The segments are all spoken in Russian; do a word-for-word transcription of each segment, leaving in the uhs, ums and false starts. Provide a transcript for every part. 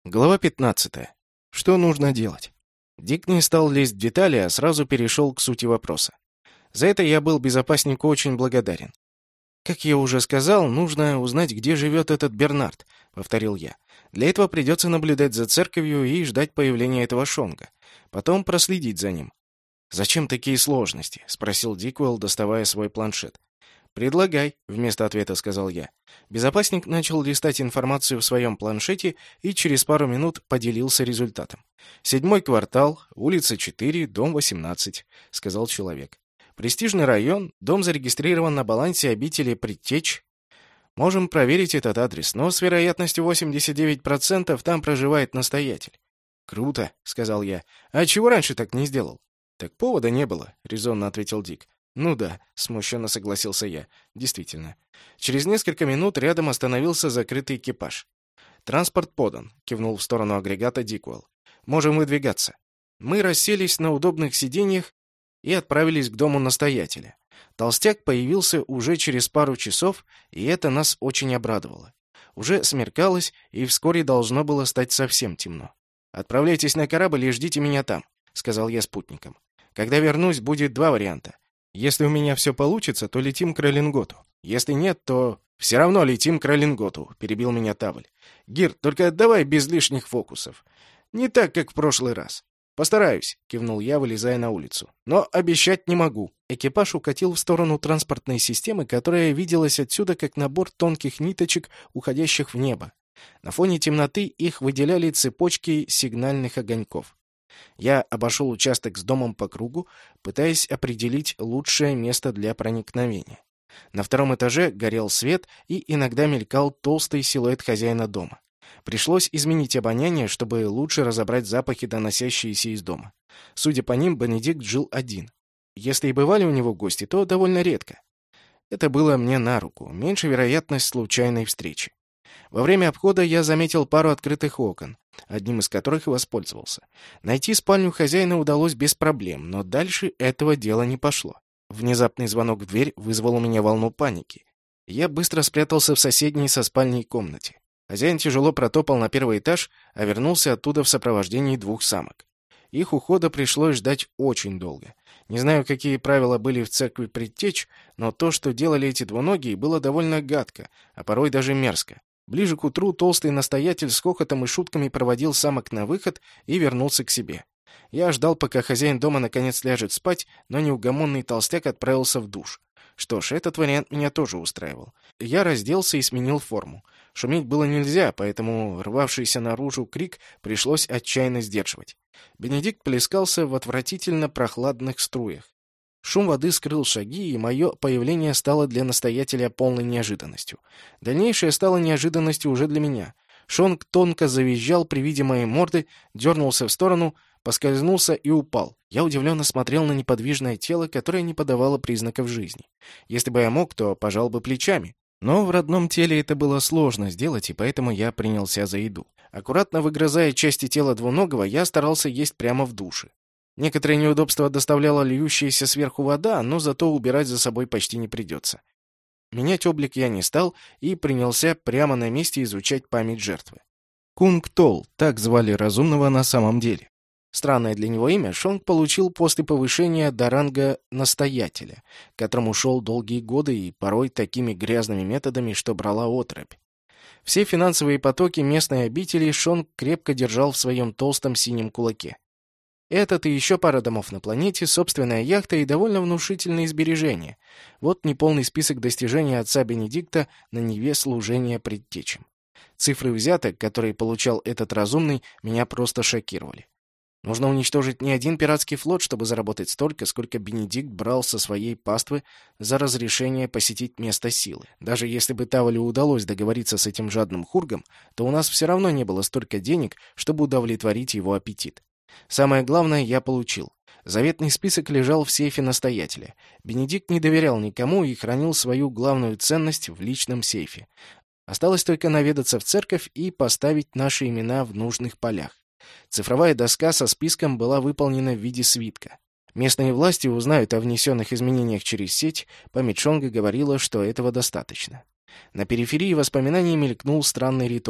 Глава пятнадцатая. Что нужно делать? Дик не стал лезть в детали, а сразу перешел к сути вопроса. За это я был безопаснику очень благодарен. «Как я уже сказал, нужно узнать, где живет этот Бернард», — повторил я. «Для этого придется наблюдать за церковью и ждать появления этого Шонга. Потом проследить за ним». «Зачем такие сложности?» — спросил Дикуэлл, доставая свой планшет. «Предлагай», — вместо ответа сказал я. Безопасник начал листать информацию в своем планшете и через пару минут поделился результатом. «Седьмой квартал, улица четыре, дом восемнадцать», — сказал человек. «Престижный район, дом зарегистрирован на балансе обители Предтеч. Можем проверить этот адрес, но с вероятностью восемьдесят девять процентов там проживает настоятель». «Круто», — сказал я. «А чего раньше так не сделал?» «Так повода не было», — резонно ответил Дик. «Ну да», — смущенно согласился я. «Действительно». Через несколько минут рядом остановился закрытый экипаж. «Транспорт подан», — кивнул в сторону агрегата Дикуэлл. «Можем выдвигаться». Мы расселись на удобных сиденьях и отправились к дому настоятеля. Толстяк появился уже через пару часов, и это нас очень обрадовало. Уже смеркалось, и вскоре должно было стать совсем темно. «Отправляйтесь на корабль и ждите меня там», — сказал я спутникам. «Когда вернусь, будет два варианта. Если у меня все получится, то летим к Роллинготу. Если нет, то...» «Все равно летим к Роллинготу», — перебил меня Тавль. «Гир, только давай без лишних фокусов. Не так, как в прошлый раз». «Постараюсь», — кивнул я, вылезая на улицу. «Но обещать не могу». Экипаж укатил в сторону транспортной системы, которая виделась отсюда как набор тонких ниточек, уходящих в небо. На фоне темноты их выделяли цепочки сигнальных огоньков. Я обошел участок с домом по кругу, пытаясь определить лучшее место для проникновения. На втором этаже горел свет, и иногда мелькал толстый силуэт хозяина дома. Пришлось изменить обоняние, чтобы лучше разобрать запахи, доносящиеся из дома. Судя по ним, Бенедикт жил один. Если и бывали у него гости, то довольно редко. Это было мне на руку, меньше вероятность случайной встречи. Во время обхода я заметил пару открытых окон, одним из которых и воспользовался. Найти спальню хозяина удалось без проблем, но дальше этого дела не пошло. Внезапный звонок в дверь вызвал у меня волну паники. Я быстро спрятался в соседней со спальней комнате. Хозяин тяжело протопал на первый этаж, а вернулся оттуда в сопровождении двух самок. Их ухода пришлось ждать очень долго. Не знаю, какие правила были в церкви Предтеч, но то, что делали эти двуногие, было довольно гадко, а порой даже мерзко. Ближе к утру толстый настоятель с хохотом и шутками проводил самок на выход и вернулся к себе. Я ждал, пока хозяин дома наконец ляжет спать, но неугомонный толстяк отправился в душ. Что ж, этот вариант меня тоже устраивал. Я разделся и сменил форму. Шуметь было нельзя, поэтому рвавшийся наружу крик пришлось отчаянно сдерживать. Бенедикт плескался в отвратительно прохладных струях. Шум воды скрыл шаги, и мое появление стало для настоятеля полной неожиданностью. Дальнейшее стало неожиданностью уже для меня. Шонг тонко завизжал при виде моей морды, дернулся в сторону, поскользнулся и упал. Я удивленно смотрел на неподвижное тело, которое не подавало признаков жизни. Если бы я мог, то пожал бы плечами. Но в родном теле это было сложно сделать, и поэтому я принялся за еду. Аккуратно выгрызая части тела двуногого, я старался есть прямо в душе. Некоторые неудобства доставляла льющаяся сверху вода, но зато убирать за собой почти не придется. Менять облик я не стал и принялся прямо на месте изучать память жертвы. Кунг Тол, так звали разумного на самом деле. Странное для него имя Шонг получил после повышения до ранга настоятеля, к которому шел долгие годы и порой такими грязными методами, что брала отрыбь. Все финансовые потоки местной обители Шонг крепко держал в своем толстом синем кулаке. Этот и еще пара домов на планете, собственная яхта и довольно внушительные сбережения. Вот неполный список достижений отца Бенедикта на Неве служения предтечам. Цифры взяток, которые получал этот разумный, меня просто шокировали. Нужно уничтожить не один пиратский флот, чтобы заработать столько, сколько Бенедикт брал со своей паствы за разрешение посетить место силы. Даже если бы Тавалю удалось договориться с этим жадным хургом, то у нас все равно не было столько денег, чтобы удовлетворить его аппетит. Самое главное я получил. Заветный список лежал в сейфе настоятеля. Бенедикт не доверял никому и хранил свою главную ценность в личном сейфе. Осталось только наведаться в церковь и поставить наши имена в нужных полях. Цифровая доска со списком была выполнена в виде свитка. Местные власти узнают о внесенных изменениях через сеть, память Шонга говорила, что этого достаточно. На периферии воспоминаний мелькнул странный ритуал.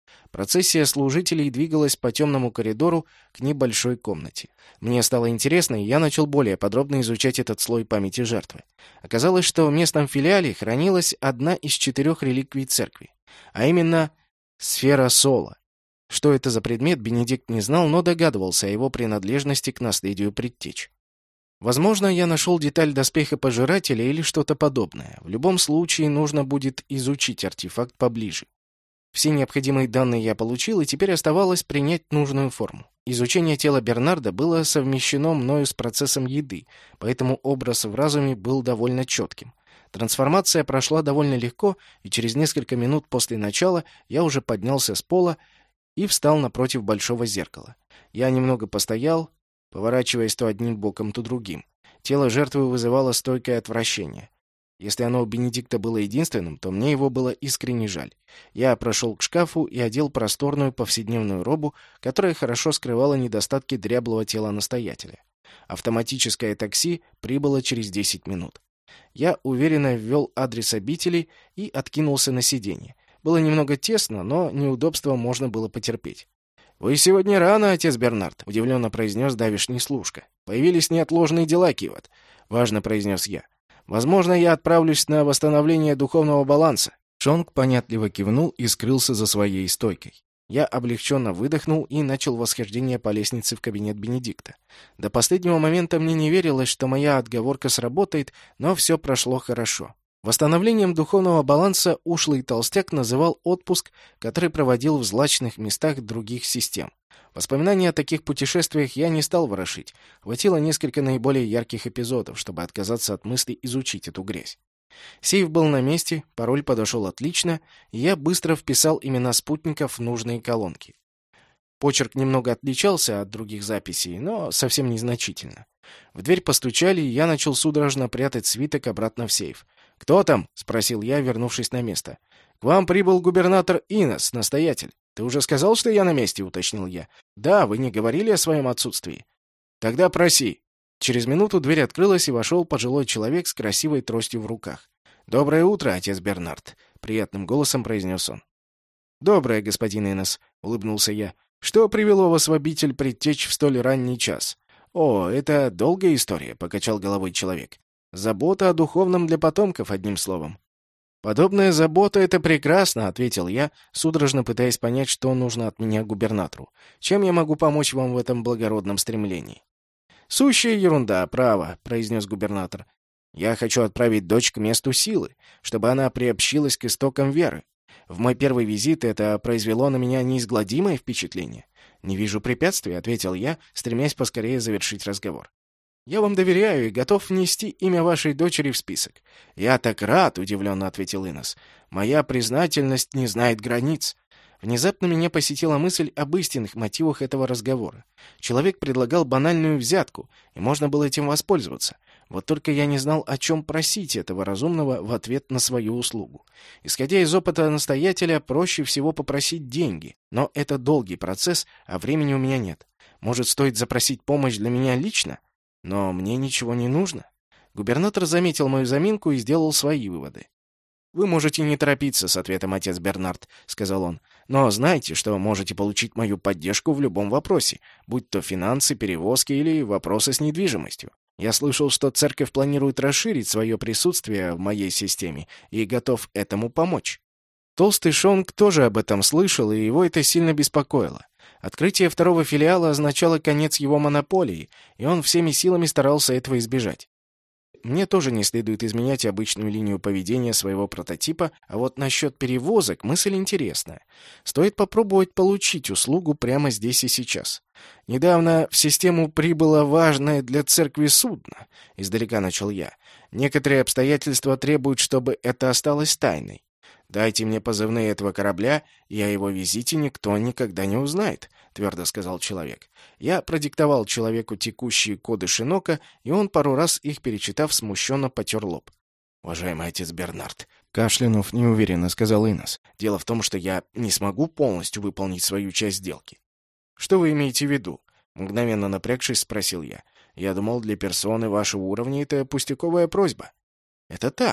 Процессия служителей двигалась по темному коридору к небольшой комнате. Мне стало интересно, и я начал более подробно изучать этот слой памяти жертвы. Оказалось, что в местном филиале хранилась одна из четырех реликвий церкви, а именно сфера Сола. Что это за предмет, Бенедикт не знал, но догадывался о его принадлежности к наследию предтеч. Возможно, я нашел деталь доспеха пожирателя или что-то подобное. В любом случае, нужно будет изучить артефакт поближе. Все необходимые данные я получил, и теперь оставалось принять нужную форму. Изучение тела Бернарда было совмещено мною с процессом еды, поэтому образ в разуме был довольно четким. Трансформация прошла довольно легко, и через несколько минут после начала я уже поднялся с пола и встал напротив большого зеркала. Я немного постоял, поворачиваясь то одним боком, то другим. Тело жертвы вызывало стойкое отвращение. Если оно у Бенедикта было единственным, то мне его было искренне жаль. Я прошел к шкафу и одел просторную повседневную робу, которая хорошо скрывала недостатки дряблого тела настоятеля. Автоматическое такси прибыло через десять минут. Я уверенно ввел адрес обители и откинулся на сиденье. Было немного тесно, но неудобства можно было потерпеть. «Вы сегодня рано, отец Бернард», — удивленно произнес давишний служка. «Появились неотложные дела, Кивот», — важно произнес я. «Возможно, я отправлюсь на восстановление духовного баланса». Шонг понятливо кивнул и скрылся за своей стойкой. Я облегченно выдохнул и начал восхождение по лестнице в кабинет Бенедикта. До последнего момента мне не верилось, что моя отговорка сработает, но все прошло хорошо. Восстановлением духовного баланса ушлый толстяк называл отпуск, который проводил в злачных местах других систем. Воспоминания о таких путешествиях я не стал ворошить. Хватило несколько наиболее ярких эпизодов, чтобы отказаться от мысли изучить эту грязь. Сейф был на месте, пароль подошел отлично, и я быстро вписал имена спутников в нужные колонки. Почерк немного отличался от других записей, но совсем незначительно. В дверь постучали, и я начал судорожно прятать свиток обратно в сейф. «Кто там?» — спросил я, вернувшись на место. «К вам прибыл губернатор Инос, настоятель. Ты уже сказал, что я на месте?» — уточнил я. «Да, вы не говорили о своем отсутствии». «Тогда проси». Через минуту дверь открылась, и вошел пожилой человек с красивой тростью в руках. «Доброе утро, отец Бернард», — приятным голосом произнес он. «Доброе, господин Инос», — улыбнулся я. «Что привело вас в обитель предтеч в столь ранний час?» «О, это долгая история», — покачал головой человек. «Забота о духовном для потомков, одним словом». «Подобная забота — это прекрасно», — ответил я, судорожно пытаясь понять, что нужно от меня губернатору. «Чем я могу помочь вам в этом благородном стремлении?» «Сущая ерунда, право», — произнес губернатор. «Я хочу отправить дочь к месту силы, чтобы она приобщилась к истокам веры. В мой первый визит это произвело на меня неизгладимое впечатление». «Не вижу препятствий», — ответил я, стремясь поскорее завершить разговор. «Я вам доверяю и готов внести имя вашей дочери в список». «Я так рад», — удивленно ответил Инос. «Моя признательность не знает границ». Внезапно меня посетила мысль об истинных мотивах этого разговора. Человек предлагал банальную взятку, и можно было этим воспользоваться. Вот только я не знал, о чем просить этого разумного в ответ на свою услугу. Исходя из опыта настоятеля, проще всего попросить деньги. Но это долгий процесс, а времени у меня нет. Может, стоит запросить помощь для меня лично? Но мне ничего не нужно. Губернатор заметил мою заминку и сделал свои выводы. «Вы можете не торопиться с ответом, отец Бернард», — сказал он. «Но знайте, что можете получить мою поддержку в любом вопросе, будь то финансы, перевозки или вопросы с недвижимостью. Я слышал, что церковь планирует расширить свое присутствие в моей системе и готов этому помочь». Толстый Шонг тоже об этом слышал, и его это сильно беспокоило. Открытие второго филиала означало конец его монополии, и он всеми силами старался этого избежать. Мне тоже не следует изменять обычную линию поведения своего прототипа, а вот насчет перевозок мысль интересная. Стоит попробовать получить услугу прямо здесь и сейчас. Недавно в систему прибыло важное для церкви судно, издалека начал я. Некоторые обстоятельства требуют, чтобы это осталось тайной. «Дайте мне позывные этого корабля, и о его визите никто никогда не узнает», — твердо сказал человек. Я продиктовал человеку текущие коды Шинока, и он, пару раз их перечитав, смущенно потер лоб. «Уважаемый отец Бернард», — кашлянув неуверенно сказал Инос, — «дело в том, что я не смогу полностью выполнить свою часть сделки». «Что вы имеете в виду?» — мгновенно напрягшись, спросил я. «Я думал, для персоны вашего уровня это пустяковая просьба». «Это так», —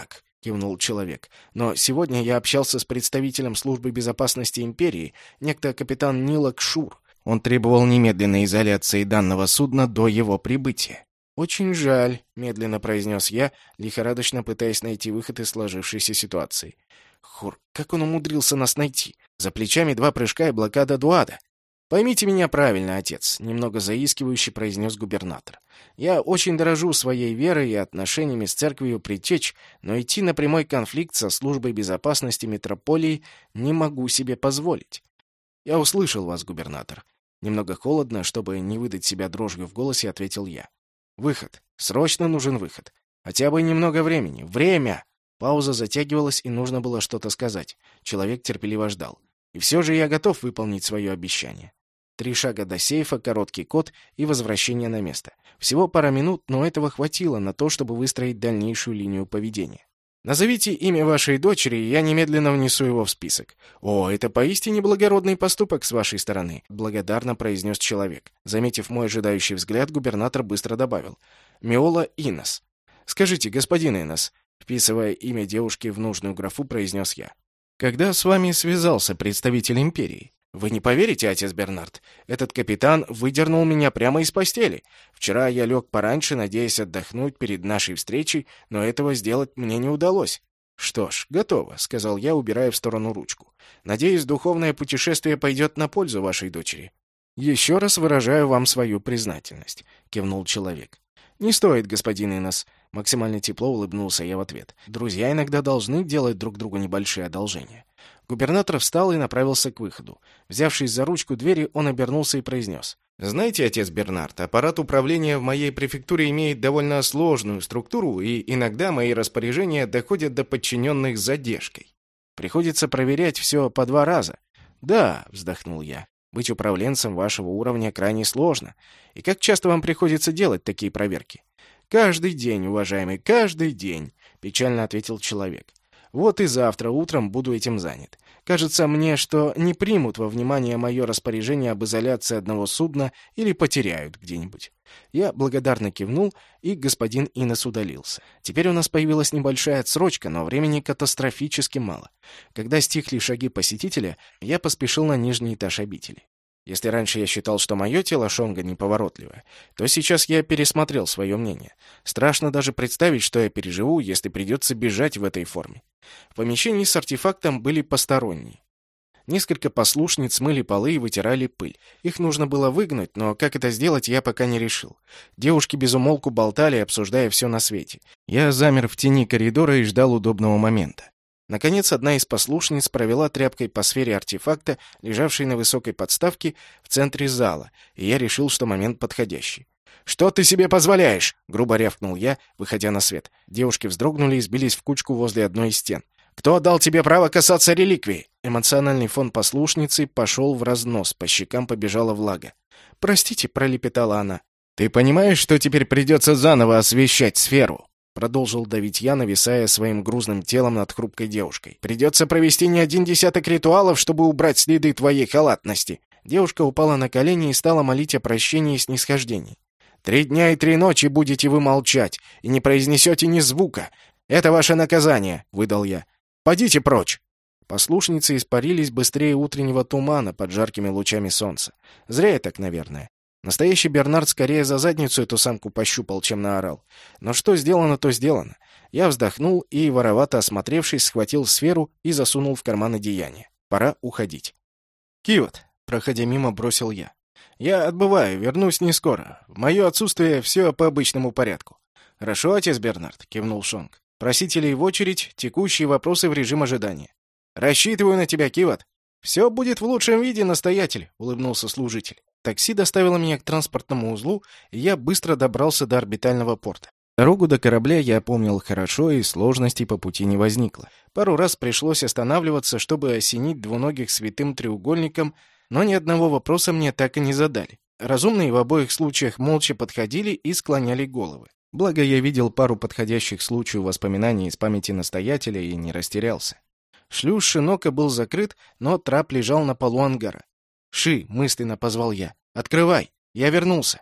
кивнул человек. «Но сегодня я общался с представителем службы безопасности империи, некто капитан Нилок Шур. Он требовал немедленной изоляции данного судна до его прибытия». «Очень жаль», — медленно произнес я, лихорадочно пытаясь найти выход из сложившейся ситуации. «Хур, как он умудрился нас найти? За плечами два прыжка и блокада Дуада». «Поймите меня правильно, отец», — немного заискивающе произнес губернатор. «Я очень дорожу своей верой и отношениями с церковью Предтеч, но идти на прямой конфликт со службой безопасности метрополии не могу себе позволить». «Я услышал вас, губернатор». Немного холодно, чтобы не выдать себя дрожью в голосе, ответил я. «Выход. Срочно нужен выход. Хотя бы немного времени. Время!» Пауза затягивалась, и нужно было что-то сказать. Человек терпеливо ждал. «И все же я готов выполнить свое обещание». Три шага до сейфа, короткий код и возвращение на место. Всего пара минут, но этого хватило на то, чтобы выстроить дальнейшую линию поведения. «Назовите имя вашей дочери, и я немедленно внесу его в список». «О, это поистине благородный поступок с вашей стороны», — благодарно произнес человек. Заметив мой ожидающий взгляд, губернатор быстро добавил. «Миола Инос». «Скажите, господин Инос», — вписывая имя девушки в нужную графу, произнес я. «Когда с вами связался представитель империи?» «Вы не поверите, отец Бернард, этот капитан выдернул меня прямо из постели. Вчера я лег пораньше, надеясь отдохнуть перед нашей встречей, но этого сделать мне не удалось». «Что ж, готово», — сказал я, убирая в сторону ручку. «Надеюсь, духовное путешествие пойдет на пользу вашей дочери». «Еще раз выражаю вам свою признательность», — кивнул человек. «Не стоит, господин Инос», — максимально тепло улыбнулся я в ответ. «Друзья иногда должны делать друг другу небольшие одолжения». Губернатор встал и направился к выходу. Взявшись за ручку двери, он обернулся и произнес. «Знаете, отец Бернард, аппарат управления в моей префектуре имеет довольно сложную структуру, и иногда мои распоряжения доходят до подчиненных с задержкой. Приходится проверять все по два раза». «Да», — вздохнул я, — «быть управленцем вашего уровня крайне сложно. И как часто вам приходится делать такие проверки?» «Каждый день, уважаемый, каждый день», — печально ответил человек. «Вот и завтра утром буду этим занят. Кажется мне, что не примут во внимание мое распоряжение об изоляции одного судна или потеряют где-нибудь». Я благодарно кивнул, и господин Инос удалился. Теперь у нас появилась небольшая отсрочка, но времени катастрофически мало. Когда стихли шаги посетителя, я поспешил на нижний этаж обители. Если раньше я считал, что мое тело Шонга неповоротливое, то сейчас я пересмотрел свое мнение. Страшно даже представить, что я переживу, если придется бежать в этой форме. В помещении с артефактом были посторонние. Несколько послушниц мыли полы и вытирали пыль. Их нужно было выгнать, но как это сделать, я пока не решил. Девушки безумолку болтали, обсуждая все на свете. Я замер в тени коридора и ждал удобного момента. Наконец, одна из послушниц провела тряпкой по сфере артефакта, лежавшей на высокой подставке в центре зала, и я решил, что момент подходящий. «Что ты себе позволяешь?» — грубо рявкнул я, выходя на свет. Девушки вздрогнули и сбились в кучку возле одной из стен. «Кто дал тебе право касаться реликвии?» Эмоциональный фон послушницы пошел в разнос, по щекам побежала влага. «Простите», — пролепетала она. «Ты понимаешь, что теперь придется заново освещать сферу?» Продолжил давить я, нависая своим грузным телом над хрупкой девушкой. «Придется провести не один десяток ритуалов, чтобы убрать следы твоей халатности». Девушка упала на колени и стала молить о прощении и снисхождении. «Три дня и три ночи будете вы молчать, и не произнесете ни звука. Это ваше наказание», — выдал я. «Подите прочь!» Послушницы испарились быстрее утреннего тумана под жаркими лучами солнца. Зря я так, наверное. Настоящий Бернард скорее за задницу эту самку пощупал, чем наорал. Но что сделано, то сделано. Я вздохнул и, воровато осмотревшись, схватил сферу и засунул в карман одеяния. Пора уходить. «Кивот», — проходя мимо, бросил я. «Я отбываю, вернусь не скоро. В мое отсутствие все по обычному порядку». «Хорошо, отец Бернард», — кивнул Шонг. «Просителей в очередь, текущие вопросы в режим ожидания». «Рассчитываю на тебя, Кивот». «Все будет в лучшем виде, настоятель», — улыбнулся служитель. Такси доставило меня к транспортному узлу, и я быстро добрался до орбитального порта. Дорогу до корабля я помнил хорошо, и сложностей по пути не возникло. Пару раз пришлось останавливаться, чтобы осенить двуногих святым треугольником, но ни одного вопроса мне так и не задали. Разумные в обоих случаях молча подходили и склоняли головы. Благо, я видел пару подходящих случаев воспоминаний из памяти настоятеля и не растерялся. Шлюз Шинока был закрыт, но трап лежал на полу ангара. «Ши!» — мысленно позвал я. «Открывай! Я вернулся!»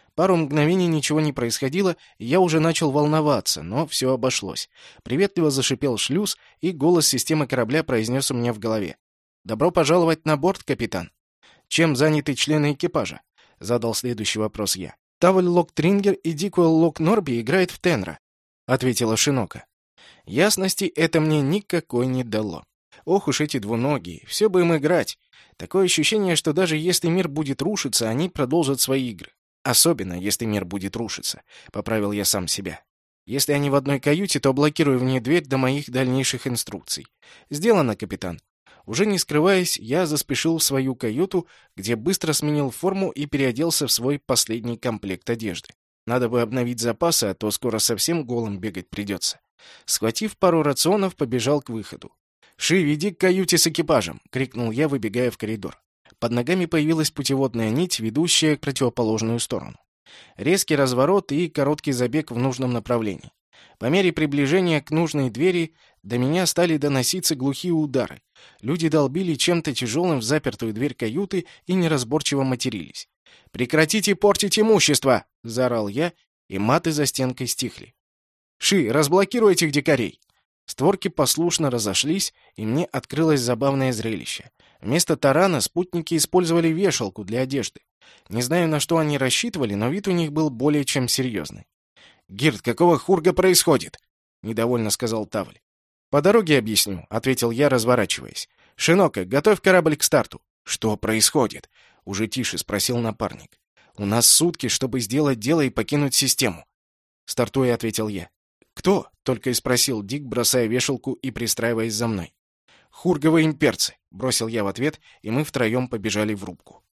Пару мгновений ничего не происходило, и я уже начал волноваться, но все обошлось. Приветливо зашипел шлюз, и голос системы корабля произнес у меня в голове: «Добро пожаловать на борт, капитан». «Чем заняты члены экипажа?» — задал следующий вопрос я. «Таваль Лок-Трингер и Дикуэлл Лок-Норби играет в Тенра», — ответила Шинока. Ясности это мне никакой не дало. Ох уж эти двуногие, все бы им играть. Такое ощущение, что даже если мир будет рушиться, они продолжат свои игры. Особенно, если мир будет рушиться, поправил я сам себя. Если они в одной каюте, то блокирую в ней дверь до моих дальнейших инструкций. Сделано, капитан. Уже не скрываясь, я заспешил в свою каюту, где быстро сменил форму и переоделся в свой последний комплект одежды. Надо бы обновить запасы, а то скоро совсем голым бегать придется. Схватив пару рационов, побежал к выходу. «Ши, веди к каюте с экипажем!» — крикнул я, выбегая в коридор. Под ногами появилась путеводная нить, ведущая к противоположную сторону. Резкий разворот и короткий забег в нужном направлении. По мере приближения к нужной двери до меня стали доноситься глухие удары. Люди долбили чем-то тяжелым в запертую дверь каюты и неразборчиво матерились. «Прекратите портить имущество!» — заорал я, и маты за стенкой стихли. «Ши, разблокируй этих дикарей!» Створки послушно разошлись, и мне открылось забавное зрелище. Вместо тарана спутники использовали вешалку для одежды. Не знаю, на что они рассчитывали, но вид у них был более чем серьезный. «Гирд, какого хурга происходит?» — недовольно сказал Тавль. «По дороге объясню», — ответил я, разворачиваясь. «Шинока, готовь корабль к старту». «Что происходит?» — уже тише спросил напарник. «У нас сутки, чтобы сделать дело и покинуть систему». «Стартуя», — ответил я. «Кто?» — только и спросил Дик, бросая вешалку и пристраиваясь за мной. «Хурговые имперцы», — бросил я в ответ, и мы втроем побежали в рубку.